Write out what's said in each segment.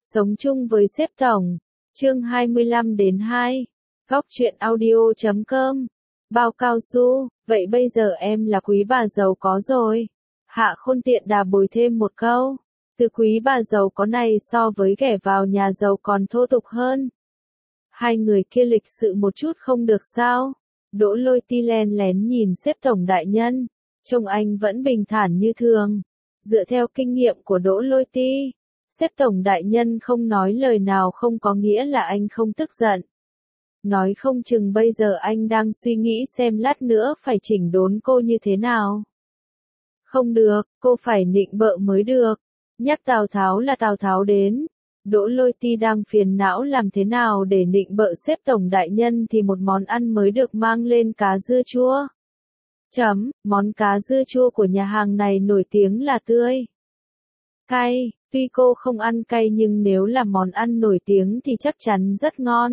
Sống chung với sếp tổng. Chương 25-2. Góc truyện audio.com. Bao cao su, vậy bây giờ em là quý bà giàu có rồi. Hạ Khôn tiện đà bồi thêm một câu. Từ quý bà giàu có này so với ghẻ vào nhà giàu còn thô tục hơn. Hai người kia lịch sự một chút không được sao? Đỗ Lôi Ti len lén nhìn sếp tổng đại nhân. Trông anh vẫn bình thản như thường. Dựa theo kinh nghiệm của Đỗ Lôi Ti, sếp tổng đại nhân không nói lời nào không có nghĩa là anh không tức giận. Nói không chừng bây giờ anh đang suy nghĩ xem lát nữa phải chỉnh đốn cô như thế nào. Không được, cô phải nịnh bợ mới được. Nhắc Tào Tháo là Tào Tháo đến. Đỗ Lôi Ti đang phiền não làm thế nào để nịnh bợ sếp tổng đại nhân thì một món ăn mới được mang lên, cá dưa chua. Món cá dưa chua của nhà hàng này nổi tiếng là tươi. Cay, tuy cô không ăn cay nhưng nếu là món ăn nổi tiếng thì chắc chắn rất ngon.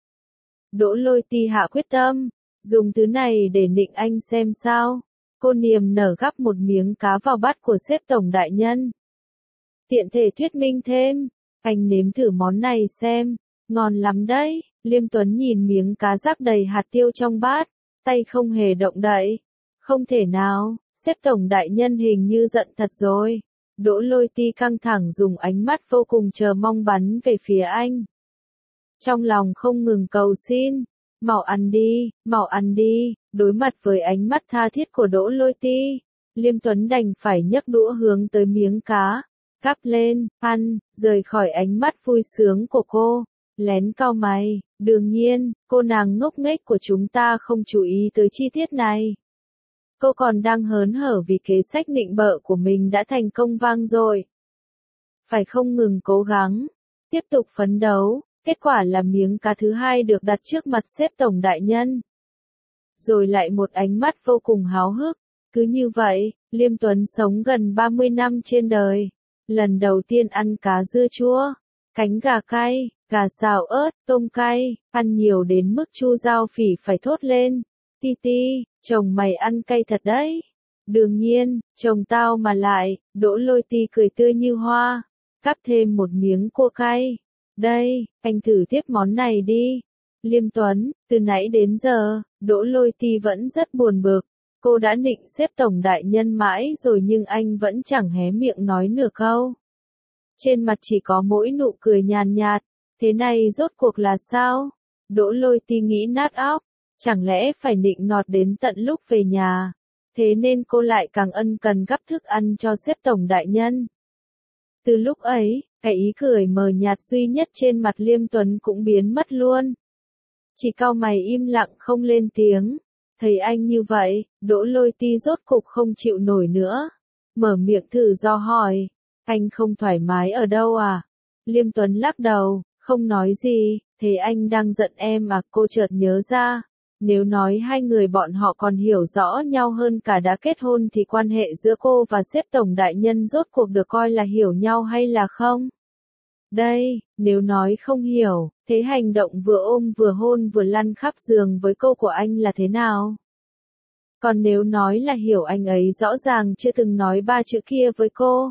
Đỗ Lôi Ti hạ quyết tâm, dùng thứ này để nịnh anh xem sao. Cô niềm nở gắp một miếng cá vào bát của sếp tổng đại nhân. Tiện thể thuyết minh thêm, anh nếm thử món này xem, ngon lắm đấy. Liêm Tuấn nhìn miếng cá rắc đầy hạt tiêu trong bát, tay không hề động đậy. Không thể nào, sếp tổng đại nhân hình như giận thật rồi. Đỗ Lôi Ti căng thẳng dùng ánh mắt vô cùng chờ mong bắn về phía anh. Trong lòng không ngừng cầu xin, mau ăn đi, đối mặt với ánh mắt tha thiết của Đỗ Lôi Ti, Liêm Tuấn đành phải nhấc đũa hướng tới miếng cá, gắp lên, ăn, rời khỏi ánh mắt vui sướng của cô, lén cau mày, đương nhiên, cô nàng ngốc nghếch của chúng ta không chú ý tới chi tiết này. Cô còn đang hớn hở vì kế sách nịnh bợ của mình đã thành công vang dội. Phải không ngừng cố gắng, tiếp tục phấn đấu, kết quả là miếng cá thứ hai được đặt trước mặt sếp tổng đại nhân. Rồi lại một ánh mắt vô cùng háo hức, cứ như vậy, Liêm Tuấn sống gần 30 năm trên đời. Lần đầu tiên ăn cá dưa chua, cánh gà cay, gà xào ớt, tôm cay, ăn nhiều đến mức Chu Giao Phỉ phải thốt lên. Ti Ti, chồng mày ăn cay thật đấy. Đương nhiên, chồng tao mà lại. Đỗ Lôi Ti cười tươi như hoa, cắp thêm một miếng cua cay. Đây, anh thử tiếp món này đi. Liêm Tuấn, từ nãy đến giờ, Đỗ Lôi Ti vẫn rất buồn bực. Cô đã nịnh sếp tổng đại nhân mãi rồi nhưng anh vẫn chẳng hé miệng nói nửa câu. Trên mặt chỉ có mỗi nụ cười nhàn nhạt. Thế này rốt cuộc là sao? Đỗ Lôi Ti nghĩ nát óc. Chẳng lẽ phải nịnh nọt đến tận lúc về nhà. Thế nên cô lại càng ân cần gắp thức ăn cho sếp tổng đại nhân. Từ lúc ấy, cái ý cười mờ nhạt duy nhất trên mặt Liêm Tuấn cũng biến mất luôn. Chỉ cau mày im lặng không lên tiếng. Thấy anh như vậy, Đỗ Lôi Ti rốt cục không chịu nổi nữa. Mở miệng thử do hỏi. Anh không thoải mái ở đâu à? Liêm Tuấn lắc đầu, không nói gì. Thế anh đang giận em à? Cô chợt nhớ ra. Nếu nói hai người bọn họ còn hiểu rõ nhau hơn cả đã kết hôn thì quan hệ giữa cô và sếp tổng đại nhân rốt cuộc được coi là hiểu nhau hay là không? Đây, nếu nói không hiểu, thế hành động vừa ôm vừa hôn vừa lăn khắp giường với cô của anh là thế nào? Còn nếu nói là hiểu, anh ấy rõ ràng chưa từng nói ba chữ kia với cô.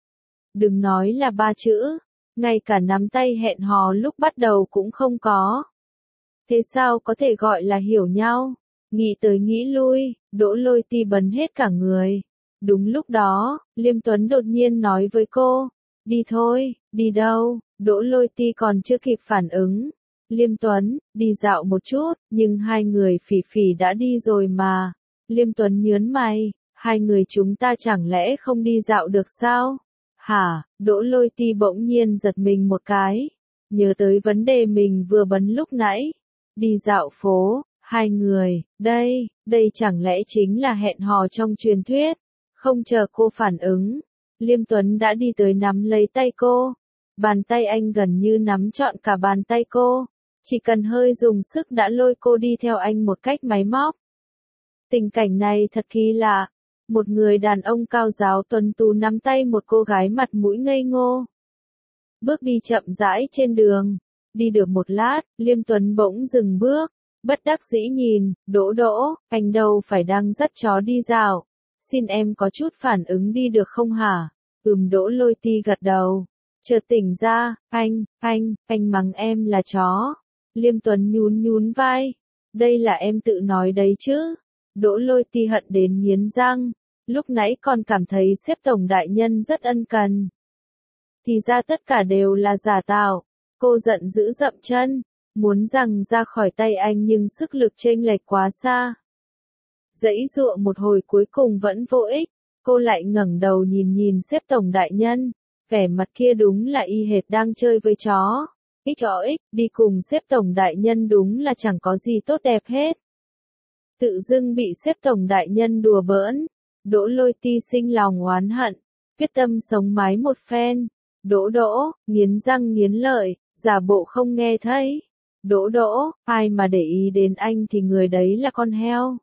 Đừng nói là ba chữ, ngay cả nắm tay hẹn hò lúc bắt đầu cũng không có. Thế sao có thể gọi là hiểu nhau? Nghĩ tới nghĩ lui, Đỗ Lôi Ti bấn hết cả người. Đúng lúc đó, Liêm Tuấn đột nhiên nói với cô, đi thôi. Đi đâu? Đỗ Lôi Ti còn chưa kịp phản ứng. Liêm Tuấn, đi dạo một chút, nhưng hai người Phỉ Phỉ đã đi rồi mà. Liêm Tuấn nhớn mày, hai người chúng ta chẳng lẽ không đi dạo được sao? Hả? Đỗ Lôi Ti bỗng nhiên giật mình một cái, nhớ tới vấn đề mình vừa bấn lúc nãy. Đi dạo phố, hai người, đây chẳng lẽ chính là hẹn hò trong truyền thuyết? Không chờ cô phản ứng, Liêm Tuấn đã đi tới nắm lấy tay cô. Bàn tay anh gần như nắm trọn cả bàn tay cô, chỉ cần hơi dùng sức đã lôi cô đi theo anh một cách máy móc. Tình cảnh này thật kỳ lạ, một người đàn ông cao ráo tuấn tú nắm tay một cô gái mặt mũi ngây ngô. Bước đi chậm rãi trên đường. Đi được một lát, Liêm Tuấn bỗng dừng bước, bất đắc dĩ nhìn, Đỗ, anh đâu phải đang dắt chó đi dạo. Xin em có chút phản ứng đi được không hả? Đỗ Lôi Ti gật đầu. Chợt tỉnh ra, anh mắng em là chó. Liêm Tuấn nhún nhún vai. Đây là em tự nói đấy chứ. Đỗ Lôi Ti hận đến nghiến răng. Lúc nãy còn cảm thấy sếp tổng đại nhân rất ân cần. Thì ra tất cả đều là giả tạo. Cô giận dữ dậm chân. Muốn rằng ra khỏi tay anh nhưng sức lực chênh lệch quá xa. Giãy giụa một hồi cuối cùng vẫn vô ích. Cô lại ngẩng đầu nhìn sếp tổng đại nhân. Vẻ mặt kia đúng là y hệt đang chơi với chó. XOX, đi cùng sếp tổng đại nhân đúng là chẳng có gì tốt đẹp hết. Tự dưng bị sếp tổng đại nhân đùa bỡn. Đỗ Lôi Ti sinh lòng oán hận. Quyết tâm sống mái một phen. Đỗ, nghiến răng nghiến lợi, giả bộ không nghe thấy. Đỗ, ai mà để ý đến anh thì người đấy là con heo.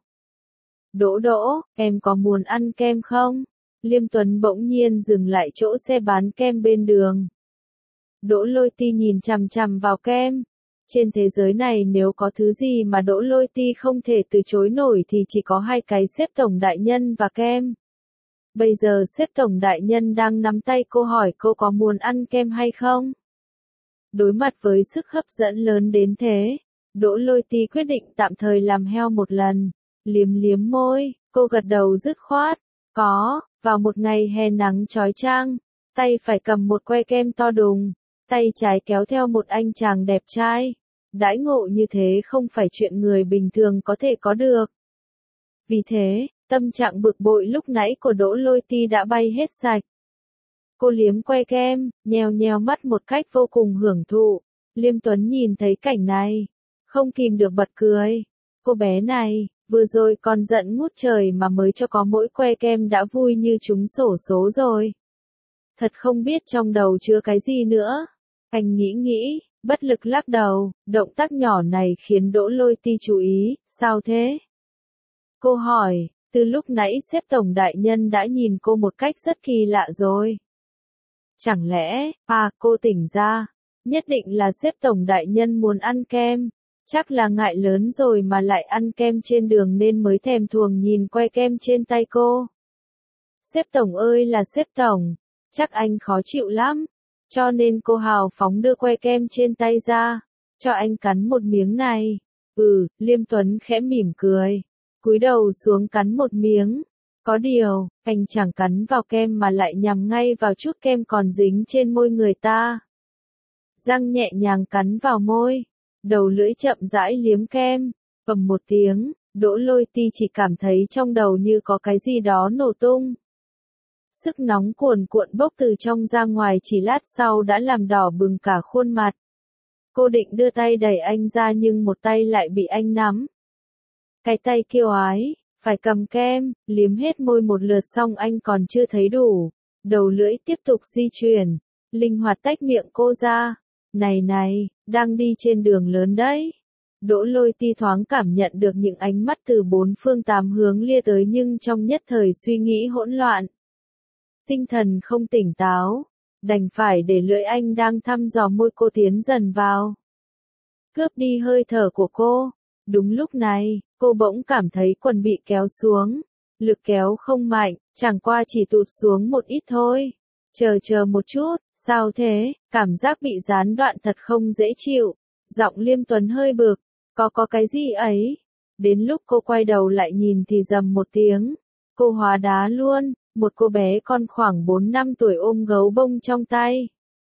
Đỗ, em có muốn ăn kem không? Liêm Tuấn bỗng nhiên dừng lại chỗ xe bán kem bên đường. Đỗ Lôi Ti nhìn chằm chằm vào kem. Trên thế giới này nếu có thứ gì mà Đỗ Lôi Ti không thể từ chối nổi thì chỉ có hai cái sếp tổng đại nhân và kem. Bây giờ sếp tổng đại nhân đang nắm tay cô hỏi cô có muốn ăn kem hay không? Đối mặt với sức hấp dẫn lớn đến thế, Đỗ Lôi Ti quyết định tạm thời làm heo một lần. Liếm liếm môi, cô gật đầu dứt khoát. Có, vào một ngày hè nắng chói chang, tay phải cầm một que kem to đùng, tay trái kéo theo một anh chàng đẹp trai. Đãi ngộ như thế không phải chuyện người bình thường có thể có được. Vì thế, tâm trạng bực bội lúc nãy của Đỗ Lôi Ti đã bay hết sạch. Cô liếm que kem, nheo mắt một cách vô cùng hưởng thụ. Liêm Tuấn nhìn thấy cảnh này, không kìm được bật cười. Cô bé này, vừa rồi còn giận ngút trời mà mới cho có mỗi que kem đã vui như trúng xổ số rồi. Thật không biết trong đầu chứa cái gì nữa. Anh nghĩ, bất lực lắc đầu, động tác nhỏ này khiến Đỗ Lôi Ti chú ý, sao thế? Cô hỏi, từ lúc nãy sếp tổng đại nhân đã nhìn cô một cách rất kỳ lạ rồi. Chẳng lẽ, cô tỉnh ra, nhất định là sếp tổng đại nhân muốn ăn kem, chắc là ngại lớn rồi mà lại ăn kem trên đường nên mới thèm thuồng nhìn que kem trên tay cô. Sếp tổng ơi là sếp tổng, chắc anh khó chịu lắm, cho nên cô hào phóng đưa que kem trên tay ra, cho anh cắn một miếng này. Liêm Tuấn khẽ mỉm cười, cúi đầu xuống cắn một miếng. Có điều, anh chẳng cắn vào kem mà lại nhằm ngay vào chút kem còn dính trên môi người ta. Răng nhẹ nhàng cắn vào môi, đầu lưỡi chậm rãi liếm kem, ầm một tiếng, Đỗ Lôi Ti chỉ cảm thấy trong đầu như có cái gì đó nổ tung. Sức nóng cuồn cuộn bốc từ trong ra ngoài chỉ lát sau đã làm đỏ bừng cả khuôn mặt. Cô định đưa tay đẩy anh ra nhưng một tay lại bị anh nắm. Cái tay kiêu ái, phải cầm kem, liếm hết môi một lượt xong anh còn chưa thấy đủ. Đầu lưỡi tiếp tục di chuyển, linh hoạt tách miệng cô ra. Này, đang đi trên đường lớn đấy. Đỗ Lôi Ti thoáng cảm nhận được những ánh mắt từ bốn phương tám hướng lia tới nhưng trong nhất thời suy nghĩ hỗn loạn. Tinh thần không tỉnh táo, đành phải để lưỡi anh đang thăm dò môi cô tiến dần vào. Cướp đi hơi thở của cô. Đúng lúc này, cô bỗng cảm thấy quần bị kéo xuống. Lực kéo không mạnh, chẳng qua chỉ tụt xuống một ít thôi. Chờ một chút, sao thế? Cảm giác bị gián đoạn thật không dễ chịu. Giọng Liêm Tuấn hơi bực. Có cái gì ấy? Đến lúc cô quay đầu lại nhìn thì rầm một tiếng. Cô hóa đá luôn, một cô bé con khoảng 4 năm tuổi ôm gấu bông trong tay.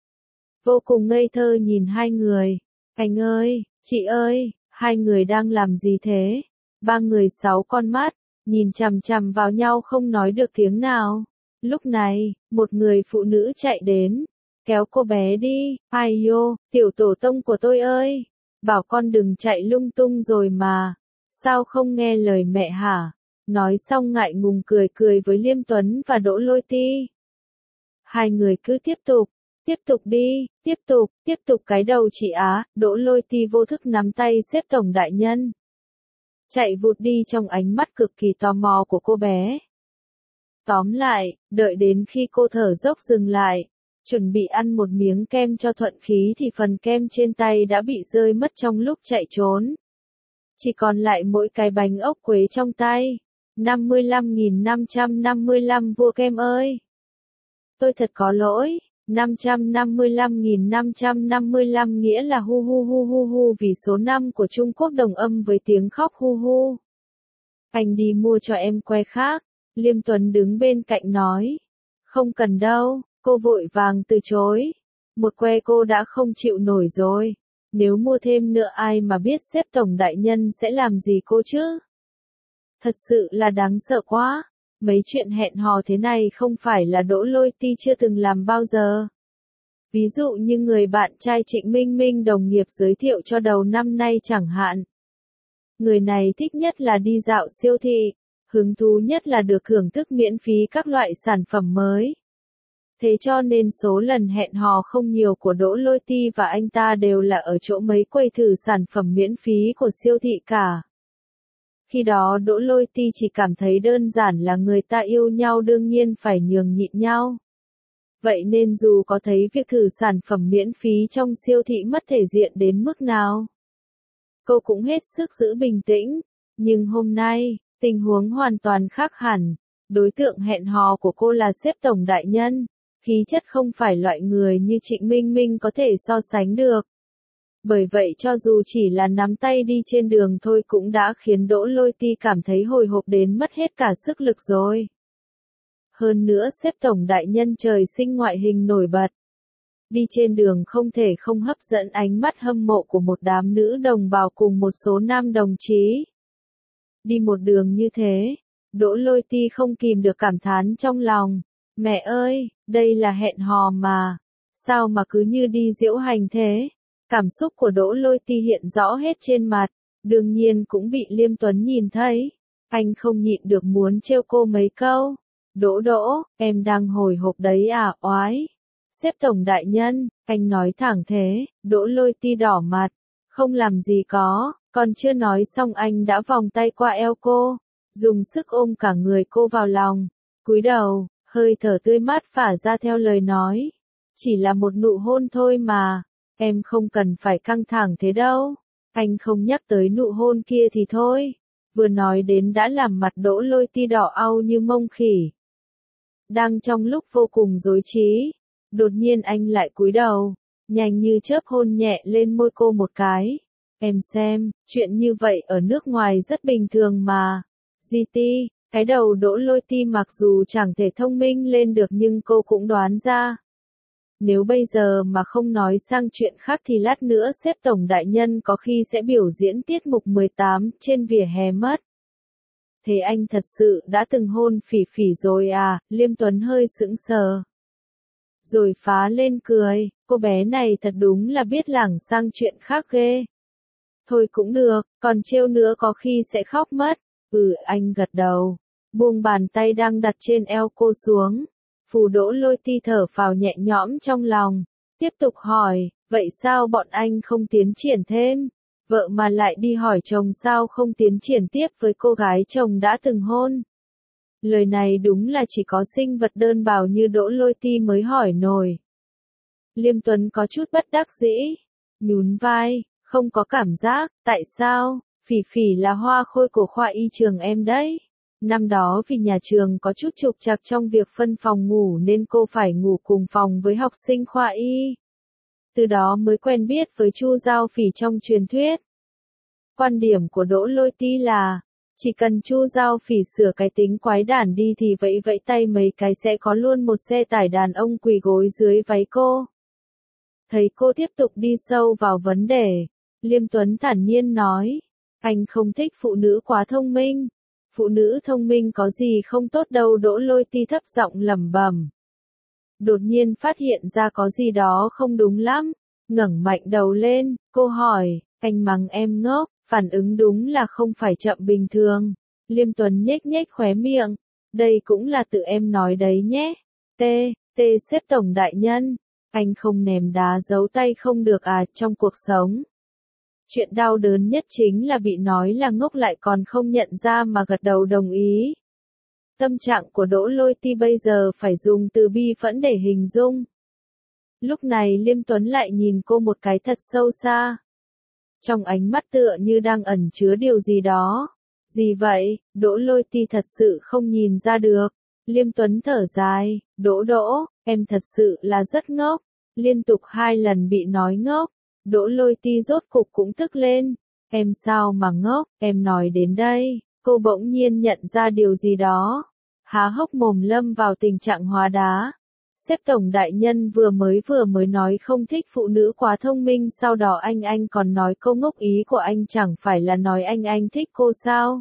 Vô cùng ngây thơ nhìn hai người. Anh ơi, chị ơi, hai người đang làm gì thế? Ba người 6 con mắt, nhìn chằm chằm vào nhau không nói được tiếng nào. Lúc này, một người phụ nữ chạy đến, kéo cô bé đi. Ai yo, tiểu tổ tông của tôi ơi, bảo con đừng chạy lung tung rồi mà, sao không nghe lời mẹ hả? Nói xong ngại ngùng cười với Liêm Tuấn và Đỗ Lôi Ti. Hai người cứ tiếp tục đi, tiếp tục cái đầu chị Á. Đỗ Lôi Ti vô thức nắm tay sếp tổng đại nhân. Chạy vụt đi trong ánh mắt cực kỳ tò mò của cô bé. Tóm lại, đợi đến khi cô thở dốc dừng lại, chuẩn bị ăn một miếng kem cho thuận khí thì phần kem trên tay đã bị rơi mất trong lúc chạy trốn. Chỉ còn lại mỗi cái bánh ốc quế trong tay. 55.555 vua kem ơi! Tôi thật có lỗi, 555.555 nghĩa là hu hu hu hu hu vì số 5 của Trung Quốc đồng âm với tiếng khóc hu hu. Anh đi mua cho em que khác. Liêm Tuấn đứng bên cạnh nói. Không cần đâu, cô vội vàng từ chối. Một que cô đã không chịu nổi rồi. Nếu mua thêm nữa ai mà biết xếp tổng đại nhân sẽ làm gì cô chứ? Thật sự là đáng sợ quá. Mấy chuyện hẹn hò thế này không phải là Đỗ Lôi Ti chưa từng làm bao giờ. Ví dụ như người bạn trai Trịnh Minh Minh đồng nghiệp giới thiệu cho đầu năm nay chẳng hạn. Người này thích nhất là đi dạo siêu thị, hứng thú nhất là được thưởng thức miễn phí các loại sản phẩm mới. Thế cho nên số lần hẹn hò không nhiều của Đỗ Lôi Ti và anh ta đều là ở chỗ mấy quầy thử sản phẩm miễn phí của siêu thị cả. Khi đó Đỗ Lôi Ti chỉ cảm thấy đơn giản là người ta yêu nhau đương nhiên phải nhường nhịn nhau. Vậy nên dù có thấy việc thử sản phẩm miễn phí trong siêu thị mất thể diện đến mức nào, cô cũng hết sức giữ bình tĩnh. Nhưng hôm nay, tình huống hoàn toàn khác hẳn. Đối tượng hẹn hò của cô là sếp tổng đại nhân. Khí chất không phải loại người như Trịnh Minh Minh có thể so sánh được. Bởi vậy cho dù chỉ là nắm tay đi trên đường thôi cũng đã khiến Đỗ Lôi Ti cảm thấy hồi hộp đến mất hết cả sức lực rồi. Hơn nữa sếp tổng đại nhân trời sinh ngoại hình nổi bật. Đi trên đường không thể không hấp dẫn ánh mắt hâm mộ của một đám nữ đồng bào cùng một số nam đồng chí. Đi một đường như thế, Đỗ Lôi Ti không kìm được cảm thán trong lòng. Mẹ ơi, đây là hẹn hò mà. Sao mà cứ như đi diễu hành thế? Cảm xúc của Đỗ Lôi Ti hiện rõ hết trên mặt. Đương nhiên cũng bị Liêm Tuấn nhìn thấy. Anh không nhịn được muốn trêu cô mấy câu. Đỗ, em đang hồi hộp đấy à, oái. Sếp tổng đại nhân, anh nói thẳng thế. Đỗ Lôi Ti đỏ mặt. Không làm gì có, còn chưa nói xong anh đã vòng tay qua eo cô. Dùng sức ôm cả người cô vào lòng. Cúi đầu, hơi thở tươi mát phả ra theo lời nói. Chỉ là một nụ hôn thôi mà. Em không cần phải căng thẳng thế đâu. Anh không nhắc tới nụ hôn kia thì thôi. Vừa nói đến đã làm mặt Đỗ Lôi Ti đỏ au như mông khỉ. Đang trong lúc vô cùng rối trí, đột nhiên anh lại cúi đầu, nhanh như chớp hôn nhẹ lên môi cô một cái. Em xem, chuyện như vậy ở nước ngoài rất bình thường mà. GT, cái đầu Đỗ Lôi Ti mặc dù chẳng thể thông minh lên được nhưng cô cũng đoán ra. Nếu bây giờ mà không nói sang chuyện khác thì lát nữa sếp tổng đại nhân có khi sẽ biểu diễn tiết mục 18 trên vỉa hè mất. Thế anh thật sự đã từng hôn Phỉ Phỉ rồi à? Liêm Tuấn hơi sững sờ. Rồi phá lên cười, cô bé này thật đúng là biết lảng sang chuyện khác ghê. Thôi cũng được, còn trêu nữa có khi sẽ khóc mất. Anh gật đầu, buông bàn tay đang đặt trên eo cô xuống. Phù Đỗ Lôi Ti thở phào nhẹ nhõm trong lòng, tiếp tục hỏi, vậy sao bọn anh không tiến triển thêm? Vợ mà lại đi hỏi chồng sao không tiến triển tiếp với cô gái chồng đã từng hôn? Lời này đúng là chỉ có sinh vật đơn bào như Đỗ Lôi Ti mới hỏi nổi. Liêm Tuấn có chút bất đắc dĩ, nhún vai, không có cảm giác, tại sao? Phỉ Phỉ là hoa khôi của khoa y trường em đấy. Năm đó vì nhà trường có chút trục trặc trong việc phân phòng ngủ nên cô phải ngủ cùng phòng với học sinh khoa y. Từ đó mới quen biết với Chu Giao Phỉ trong truyền thuyết. Quan điểm của Đỗ Lôi Ti là, chỉ cần Chu Giao Phỉ sửa cái tính quái đản đi thì vẫy vẫy tay mấy cái sẽ có luôn một xe tải đàn ông quỳ gối dưới váy cô. Thấy cô tiếp tục đi sâu vào vấn đề, Liêm Tuấn thản nhiên nói, anh không thích phụ nữ quá thông minh. Phụ nữ thông minh có gì không tốt đâu. Đỗ Lôi Ti thấp giọng lẩm bẩm. Đột nhiên phát hiện ra có gì đó không đúng lắm, ngẩng mạnh đầu lên, cô hỏi, anh mắng em ngốc, phản ứng đúng là không phải chậm bình thường. Liêm Tuấn nhếch nhếch khóe miệng, đây cũng là tự em nói đấy nhé. Sếp tổng đại nhân, anh không ném đá giấu tay không được à? Trong cuộc sống, chuyện đau đớn nhất chính là bị nói là ngốc lại còn không nhận ra mà gật đầu đồng ý. Tâm trạng của Đỗ Lôi Ti bây giờ phải dùng từ bi phẫn để hình dung. Lúc này Liêm Tuấn lại nhìn cô một cái thật sâu xa. Trong ánh mắt tựa như đang ẩn chứa điều gì đó. Gì vậy? Đỗ Lôi Ti thật sự không nhìn ra được. Liêm Tuấn thở dài, Đỗ Đỗ, em thật sự là rất ngốc. Liên tục 2 lần bị nói ngốc. Đỗ Lôi Ti rốt cục cũng tức lên. Em sao mà ngốc, em nói đến đây. Cô bỗng nhiên nhận ra điều gì đó. Há hốc mồm lâm vào tình trạng hóa đá. Sếp tổng đại nhân vừa mới nói không thích phụ nữ quá thông minh, sau đó anh còn nói câu ngốc, ý của anh chẳng phải là nói anh thích cô sao?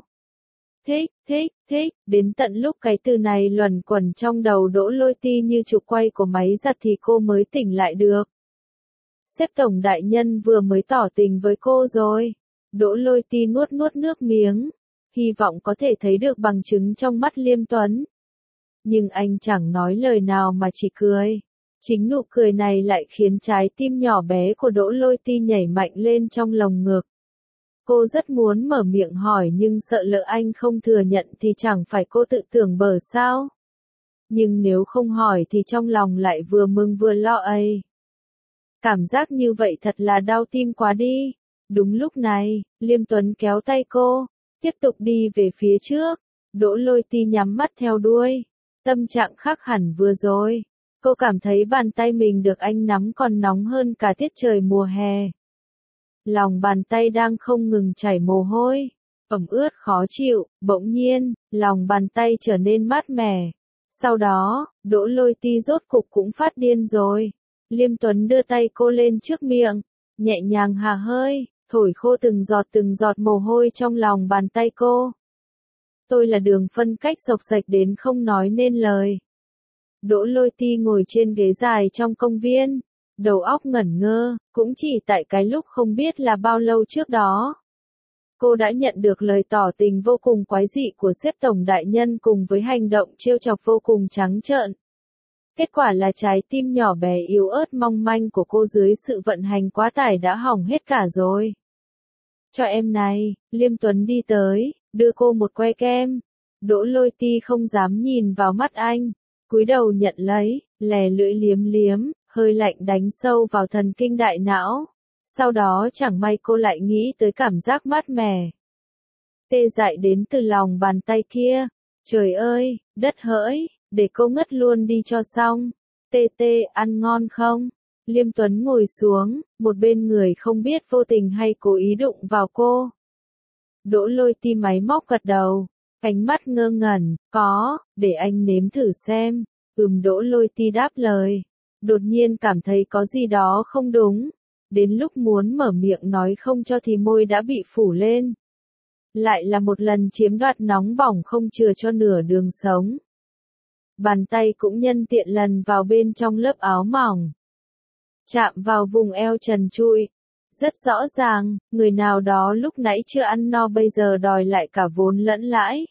Thích, đến tận lúc cái từ này luẩn quẩn trong đầu Đỗ Lôi Ti như trục quay của máy giặt thì cô mới tỉnh lại được. Sếp tổng đại nhân vừa mới tỏ tình với cô rồi. Đỗ Lôi Ti nuốt nước miếng, hy vọng có thể thấy được bằng chứng trong mắt Liêm Tuấn. Nhưng anh chẳng nói lời nào mà chỉ cười. Chính nụ cười này lại khiến trái tim nhỏ bé của Đỗ Lôi Ti nhảy mạnh lên trong lồng ngực. Cô rất muốn mở miệng hỏi nhưng sợ lỡ anh không thừa nhận thì chẳng phải cô tự tưởng bở sao. Nhưng nếu không hỏi thì trong lòng lại vừa mừng vừa lo ấy. Cảm giác như vậy thật là đau tim quá đi. Đúng lúc này, Liêm Tuấn kéo tay cô, tiếp tục đi về phía trước. Đỗ Lôi Ti nhắm mắt theo đuôi. Tâm trạng khác hẳn vừa rồi. Cô cảm thấy bàn tay mình được anh nắm còn nóng hơn cả tiết trời mùa hè. Lòng bàn tay đang không ngừng chảy mồ hôi, ẩm ướt khó chịu, bỗng nhiên, lòng bàn tay trở nên mát mẻ. Sau đó, Đỗ Lôi Ti rốt cục cũng phát điên rồi. Liêm Tuấn đưa tay cô lên trước miệng, nhẹ nhàng hà hơi, thổi khô từng giọt mồ hôi trong lòng bàn tay cô. Tôi là đường phân cách sộc sạch đến không nói nên lời. Đỗ Lôi Ti ngồi trên ghế dài trong công viên, đầu óc ngẩn ngơ, cũng chỉ tại cái lúc không biết là bao lâu trước đó. Cô đã nhận được lời tỏ tình vô cùng quái dị của sếp tổng đại nhân cùng với hành động trêu chọc vô cùng trắng trợn. Kết quả là trái tim nhỏ bé yếu ớt mong manh của cô dưới sự vận hành quá tải đã hỏng hết cả rồi. Cho em này, Liêm Tuấn đi tới, đưa cô một que kem. Đỗ Lôi Ti không dám nhìn vào mắt anh, cúi đầu nhận lấy, lè lưỡi liếm, hơi lạnh đánh sâu vào thần kinh đại não. Sau đó chẳng may cô lại nghĩ tới cảm giác mát mẻ, tê dại đến từ lòng bàn tay kia. Trời ơi, đất hỡi, để cô ngất luôn đi cho xong. Tê, ăn ngon không? Liêm Tuấn ngồi xuống, một bên người không biết vô tình hay cố ý đụng vào cô. Đỗ Lôi Ti máy móc gật đầu, ánh mắt ngơ ngẩn, có, để anh nếm thử xem. Đỗ Lôi Ti đáp lời. Đột nhiên cảm thấy có gì đó không đúng. Đến lúc muốn mở miệng nói không cho thì môi đã bị phủ lên. Lại là một lần chiếm đoạt nóng bỏng không chừa cho nửa đường sống. Bàn tay cũng nhân tiện lần vào bên trong lớp áo mỏng, chạm vào vùng eo trần trụi. Rất rõ ràng, người nào đó lúc nãy chưa ăn no bây giờ đòi lại cả vốn lẫn lãi.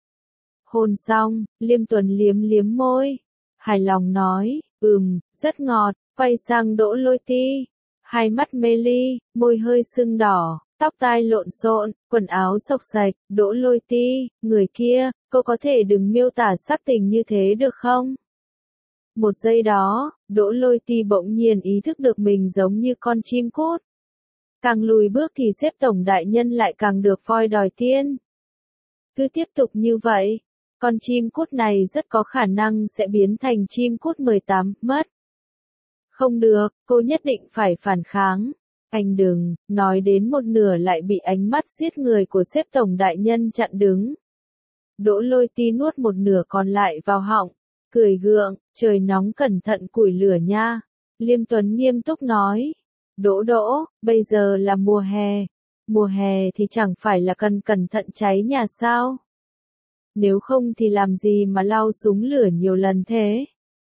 Hôn xong, Liêm Tuấn liếm môi, hài lòng nói, rất ngọt, quay sang Đỗ Lôi Ti. Hai mắt mê ly, môi hơi sưng đỏ, tóc tai lộn xộn, quần áo xộc xạch. Đỗ Lôi Ti, người kia, cô có thể đừng miêu tả sắc tình như thế được không? Một giây đó, Đỗ Lôi Ti bỗng nhiên ý thức được mình giống như con chim cút. Càng lùi bước thì sếp tổng đại nhân lại càng được voi đòi tiên. Cứ tiếp tục như vậy, con chim cút này rất có khả năng sẽ biến thành chim cút 18 mất. Không được, cô nhất định phải phản kháng. Anh đừng, nói đến một nửa lại bị ánh mắt giết người của sếp tổng đại nhân chặn đứng. Đỗ Lôi Ti nuốt một nửa còn lại vào họng, cười gượng, trời nóng cẩn thận củi lửa nha. Liêm Tuấn nghiêm túc nói. Đỗ Đỗ, bây giờ là mùa hè thì chẳng phải là cần cẩn thận cháy nhà sao? Nếu không thì làm gì mà lau súng lửa nhiều lần thế?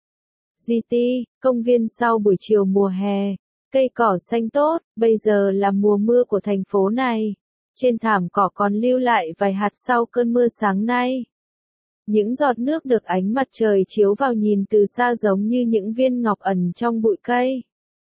GT, công viên sau buổi chiều mùa hè, cây cỏ xanh tốt, bây giờ là mùa mưa của thành phố này. Trên thảm cỏ còn lưu lại vài hạt sau cơn mưa sáng nay. Những giọt nước được ánh mặt trời chiếu vào nhìn từ xa giống như những viên ngọc ẩn trong bụi cây.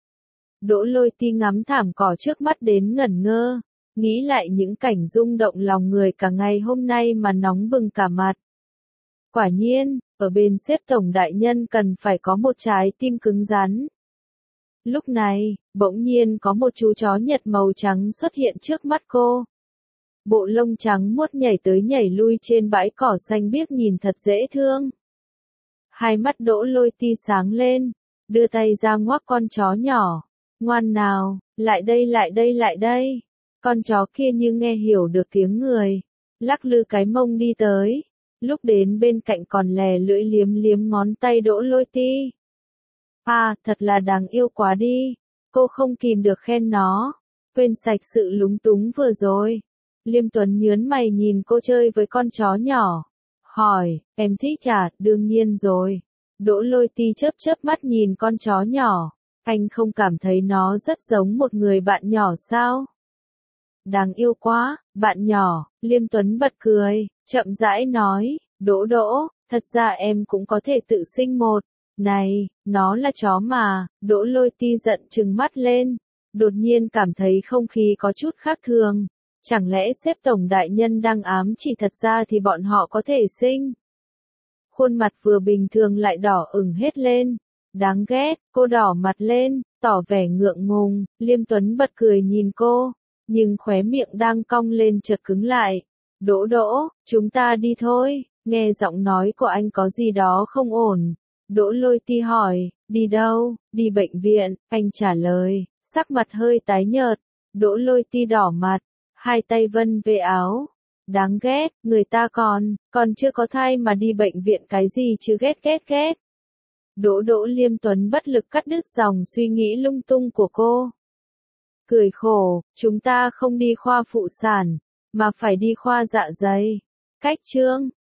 Đỗ Lôi Ti ngắm thảm cỏ trước mắt đến ngẩn ngơ, nghĩ lại những cảnh rung động lòng người cả ngày hôm nay mà nóng bừng cả mặt. Quả nhiên, ở bên sếp tổng đại nhân cần phải có một trái tim cứng rắn. Lúc này, bỗng nhiên có một chú chó Nhật màu trắng xuất hiện trước mắt cô. Bộ lông trắng muốt nhảy tới nhảy lui trên bãi cỏ xanh biếc nhìn thật dễ thương. Hai mắt Đỗ Lôi Ti sáng lên, đưa tay ra ngoắc con chó nhỏ. Ngoan nào, lại đây lại đây lại đây. Con chó kia như nghe hiểu được tiếng người, lắc lư cái mông đi tới. Lúc đến bên cạnh còn lè lưỡi liếm liếm ngón tay Đỗ Lôi Ti. À, thật là đáng yêu quá đi. Cô không kìm được khen nó. Quên sạch sự lúng túng vừa rồi. Liêm Tuấn nhớn mày nhìn cô chơi với con chó nhỏ. Hỏi, em thích à? Đương nhiên rồi. Đỗ Lôi Ti chớp chớp mắt nhìn con chó nhỏ. Anh không cảm thấy nó rất giống một người bạn nhỏ sao? Đáng yêu quá, bạn nhỏ. Liêm Tuấn bật cười, chậm rãi nói, Đỗ Đỗ, thật ra em cũng có thể tự sinh một. Này, nó là chó mà. Đỗ Lôi Ti giận trừng mắt lên. Đột nhiên cảm thấy không khí có chút khác thường. Chẳng lẽ sếp tổng đại nhân đang ám chỉ thật ra thì bọn họ có thể sinh? Khuôn mặt vừa bình thường lại đỏ ửng hết lên. Đáng ghét, cô đỏ mặt lên, tỏ vẻ ngượng ngùng. Liêm Tuấn bật cười nhìn cô, nhưng khóe miệng đang cong lên chợt cứng lại. Đỗ Đỗ, chúng ta đi thôi. Nghe giọng nói của anh có gì đó không ổn. Đỗ Lôi Ti hỏi, đi đâu? Đi bệnh viện, anh trả lời, sắc mặt hơi tái nhợt. Đỗ Lôi Ti đỏ mặt, hai tay vân về áo. Đáng ghét, người ta còn chưa có thai mà đi bệnh viện cái gì chứ ghét. Đỗ Đỗ. Liêm Tuấn bất lực cắt đứt dòng suy nghĩ lung tung của cô. Cười khổ, chúng ta không đi khoa phụ sản, mà phải đi khoa dạ dày. Cách chương